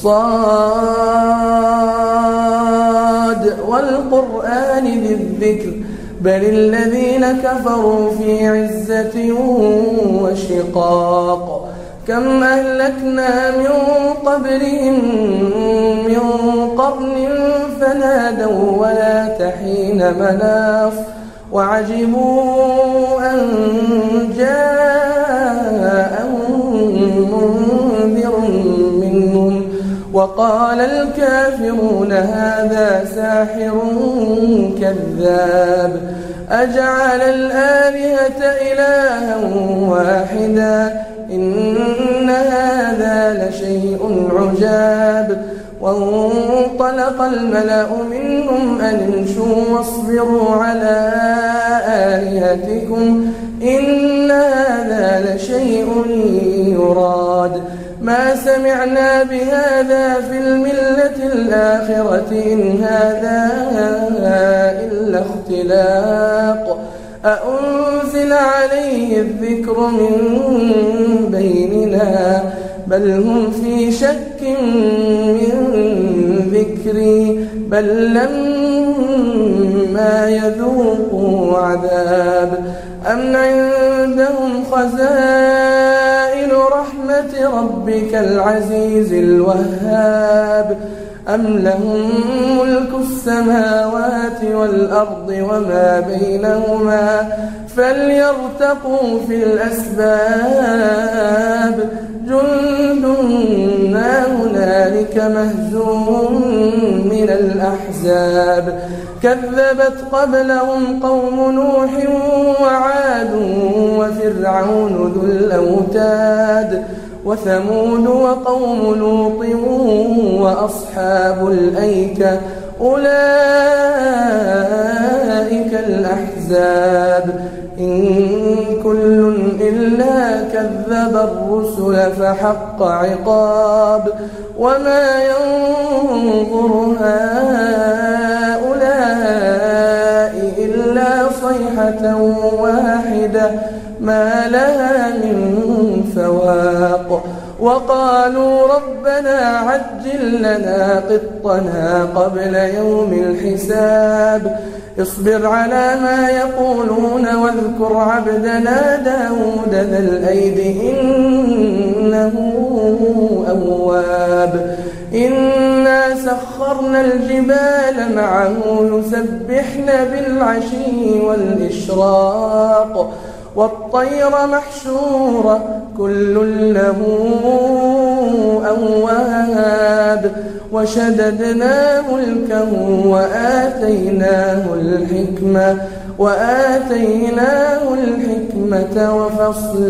صاد والقرآن ذي الذكر بل الذين كفروا في عزة وشقاق كم أهلكنا من قبلهم من قرن فنادوا ولا تحين مناص وعجبوا أن جاءهم منذر منهم وقال الكافرون هذا ساحر كذاب أجعل الآلهة إلها واحدا إن هذا لشيء عجاب وانطلق الملأ منهم أن امشوا واصبروا على آلهتكم إن هذا لشيء يراد ما سمعنا بهذا في الملة الآخرة إن هذا إلا اختلاق أأنزل عليه الذكر من بيننا بل هم في شك من ذكري بل لما يذوقوا عذاب أم عندهم خزائن رحمة ربك العزيز الوهاب أم لهم ملك السماوات والأرض وما بينهما فليرتقوا في الأسباب جند ما هنالك مهزوم من الأحزاب كذبت قبلهم قوم نوح وعاد وفرعون ذو الأوتاد وثمود وقوم لوط وأصحاب الأيكة أولئك الأحزاب إن كل إلا كذب الرسل فحق عقاب وما ينظر هؤلاء إلا صيحة واحدة ما لها من فواق وقالوا ربنا عجل لنا قطنا قبل يوم الحساب اصبر على ما يقولون واذكر عبدنا داود ذا الأيد إنه أواب إنا سخرنا الجبال معه يسبحن بالعشي والإشراق والطير محشورة كل له أواب وشددنا ملكه وآتيناه الحكمة وفصل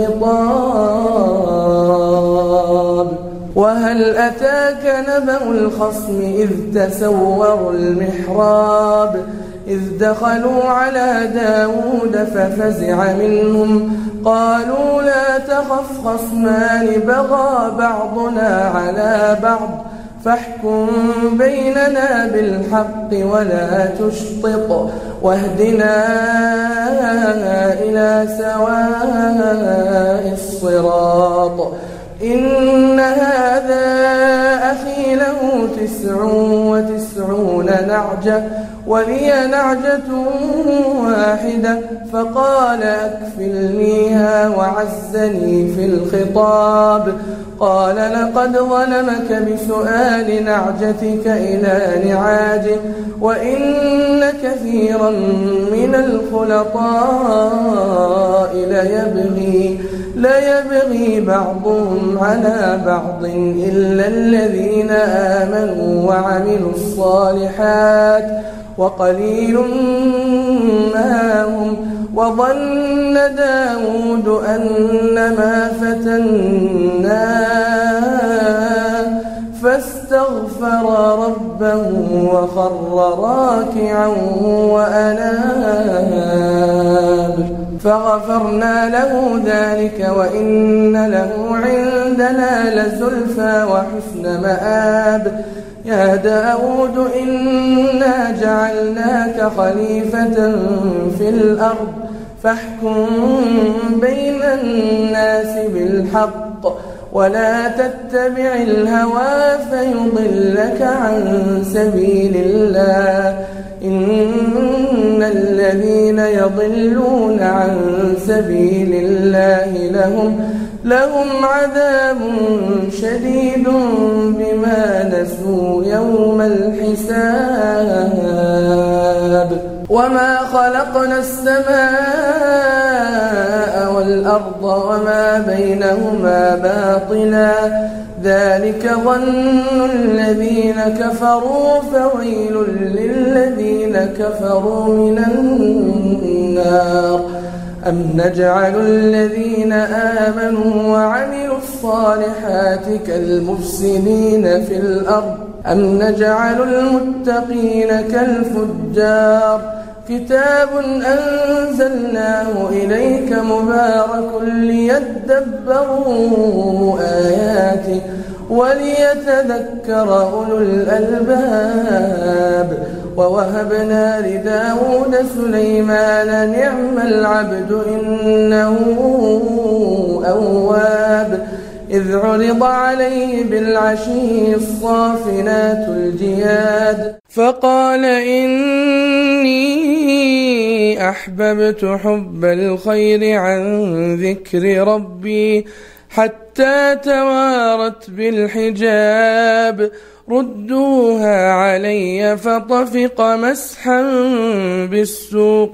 الخطاب وهل أتاك نبأ الخصم إذ تسوروا المحراب إذ دخلوا على داود ففزع منهم قالوا لا تخف خصمان بغى بعضنا على بعض فاحكم بيننا بالحق ولا تشطط واهدنا إلى سواء الصراط إن هذا أخي له 99 نعجة ولي نعجة واحدة فقال أكفلنيها وعزني في الخطاب قال لقد ظلمك بسؤال نعجتك إلى نعاجه وإن كثيرا من الخلطاء ليبغي بعضهم على بعض إلا الذين آمنوا وعملوا الصالحات وقليل ما هم وظن داود أنما فتناه فاستغفر ربه وخر راكعا وأناب فغفرنا له ذلك وإن له عندنا لزلفى وحسن مآب يا داود إنا جعلناك خليفة في الأرض فاحكم بين الناس بالحق ولا تتبع الهوى فيضلك عن سبيل الله إن الذين يضلون عن سبيل الله لهم عذاب شديد بما نسوا يوم الحساب وما خلقنا السماء والأرض وما بينهما باطلا ذلك ظن الذين كفروا فويل للذين كفروا من النار أم نجعل الذين آمنوا وعملوا الصالحات كالمفسدين في الأرض أم نجعل المتقين كالفجار كتاب أنزلناه إليك مبارك ليدبروا آياته وليتذكر أولو الألباب ووهبنا لداود سليمان نعم العبد إنه أواب إذ عرض عليه بالعشي الصافنات الجياد فقال إني أحببت حب الخير عن ذكر ربي حتى توارت بالحجاب ردوها علي فطفق مسحا بالسوق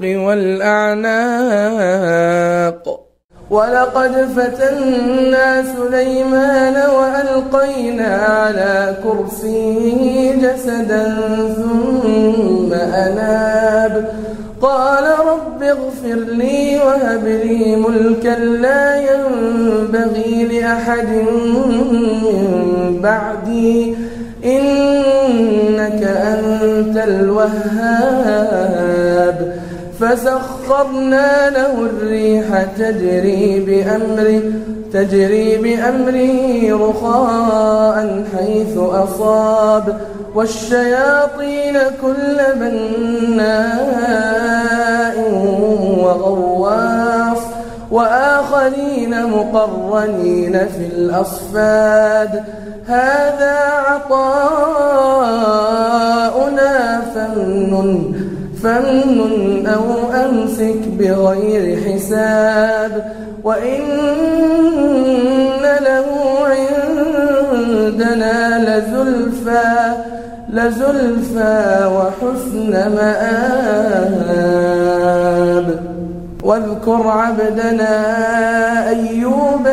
والأعناق ولقد فتنا سليمان وألقينا على كرسيه جسدا ثم أناب قال رب اغفر لي وهب لي ملكا لا ينبغي لأحد من بعدي إنك أنت الوهاب فسخرنا له الريح تجري بأمره رخاء حيث أصاب والشياطين كل بناء وغواص وآخرين مقرنين في الأصفاد هذا عطاؤنا فمن أو أمسك بغير حساب وإن له عندنا لزلفى وحسن مآب واذكر عبدنا أيوب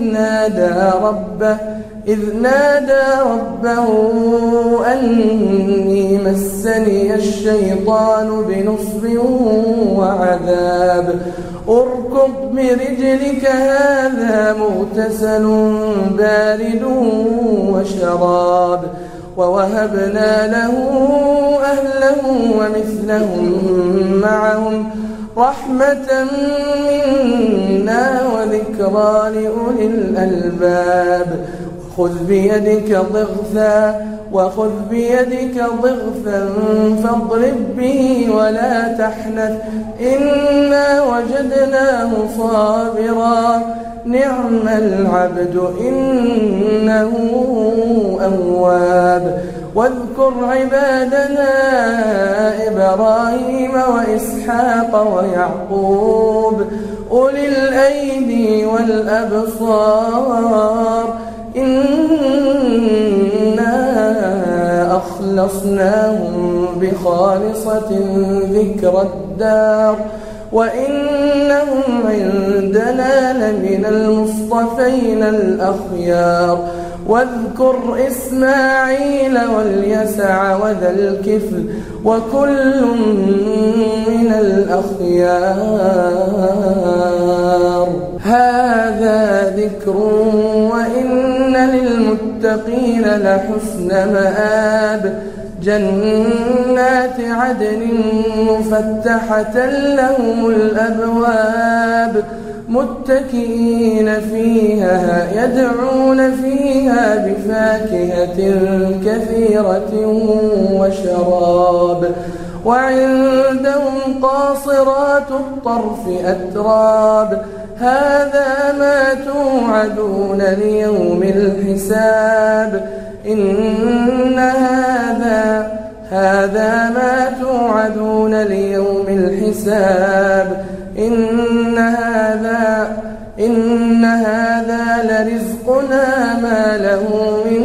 إذ نادى ربه أني مسني الشيطان بنصب وعذاب اركض برجلك هذا مغتسل بارد وشراب ووهبنا له أهله ومثلهم معهم رحمة منا وذكرى لأولي الألباب وخذ بيدك ضغثا فاضرب به ولا تحنث إنا وجدناه صابرا نعم العبد إنه أواب واذكر عبادنا إبراهيم وإسحاق ويعقوب أولي الأيدي والأبصار إنا أخلصناهم بخالصة ذكر الدار وإنهم عندنا لمن المصطفين الأخيار واذكر إسماعيل واليسع وذا الكفل وكل من الأخيار هذا ذكر وإن للمتقين لحسن مآب جنات عدن مفتحة لهم الأبواب متكئين فيها يدعون فيها بفاكهة كثيرة وشراب وعندهم قاصرات الطرف أتراب هذا ما توعدون ليوم الحساب هذا ما توعدون ليوم الحساب إن هذا لرزقنا ما له من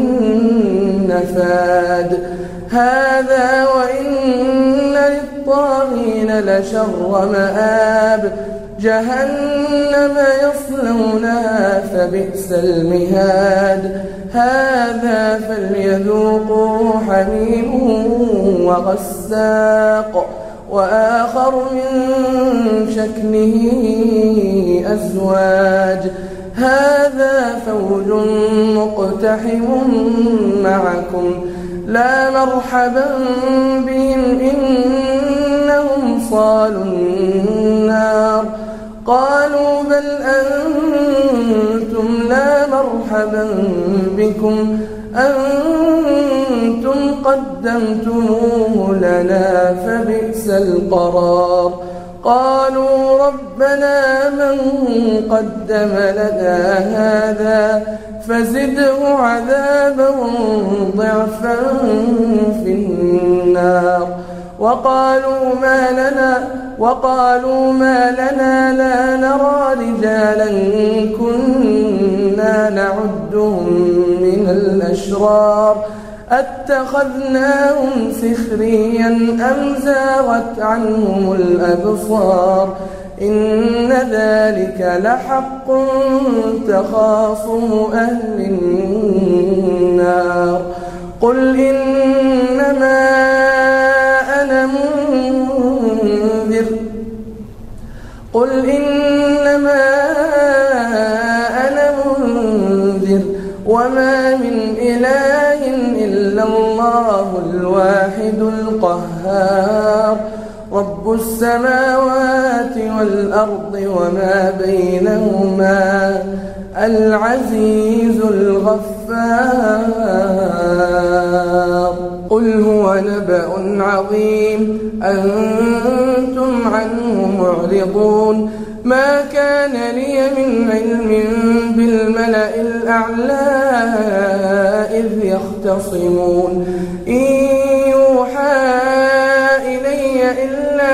نفاد هذا وإن للطاغين لشر مآب جهنم يصلونها فبئس المهاد هذا فليذوقوا حميم وغساق وآخر من شكله أزواج هذا فوج مقتحم معكم لا مرحبا بهم إنهم صالوا النار قالوا بل أنتم لا مرحبا بكم أنتم قدمتموه لنا فبئس القرار قالوا ربنا من قدم لنا هذا فزده عذابا ضعفا في النار وقالوا ما لنا لا نرى رجالا كنا نعدهم من الأشرار أتخذناهم سخريا أم زاغت عنهم الأبصار إن ذلك لحق تخاصم أهل النار قل إنما أنا منذر وما من إله إلا الله الواحد القهار رب السماوات والأرض وما بينهما العزيز الغفار قل هو نبأ عظيم أنتم عنه معرضون ما كان لي من علم بالملأ الأعلى إذ يختصمون إن يوحى إلي إلا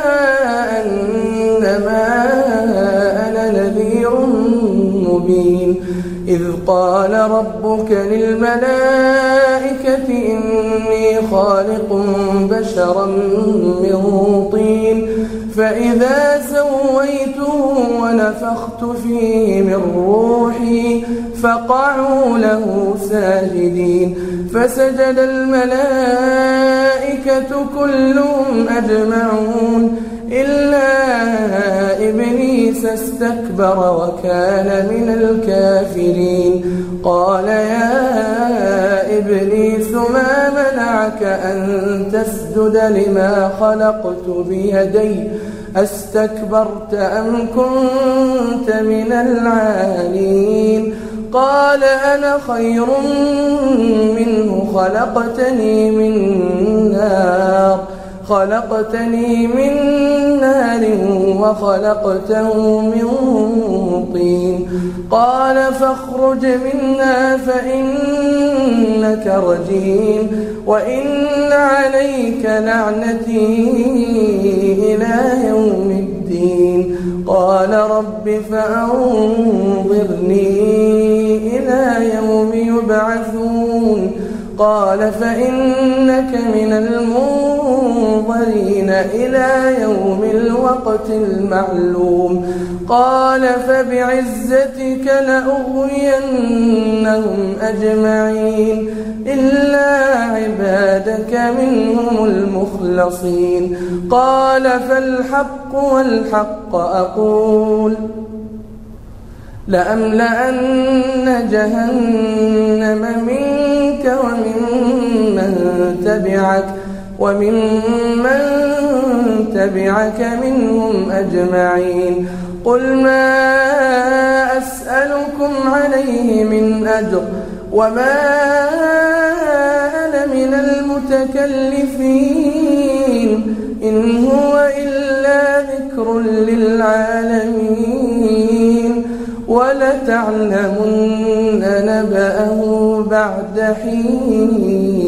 أنما أنا نذير مبين إذ قال ربك للملائكة إني خالق بشرا من طين فإذا سويته ونفخت فيه من روحي فقعوا له ساجدين فسجد الملائكة كلهم أجمعون إلا إبليس استكبر وكان من الكافرين قال يا إبليس ما منعك أن تسجد لما خلقت بيدي أستكبرت أم كنت من العالين قال أنا خير منه خلقتني من نار وخلقته من طين قال فاخرج منها فإنك رجيم وإن عليك لعنتي إلى يوم الدين قال رب فأنظرني إلى يوم يبعثون قال فإنك من المنظرين إلى يوم الوقت المعلوم قال فبعزتك لأغوينهم أجمعين إلا عبادك منهم المخلصين قال فالحق والحق أقول لأملأن جهنم منك وممن تبعك منهم أجمعين قل ما أسألكم عليه من أجر وما أنا من المتكلفين إن هو إلا ذكر للعالمين لتعلمن نبأه بعد حين.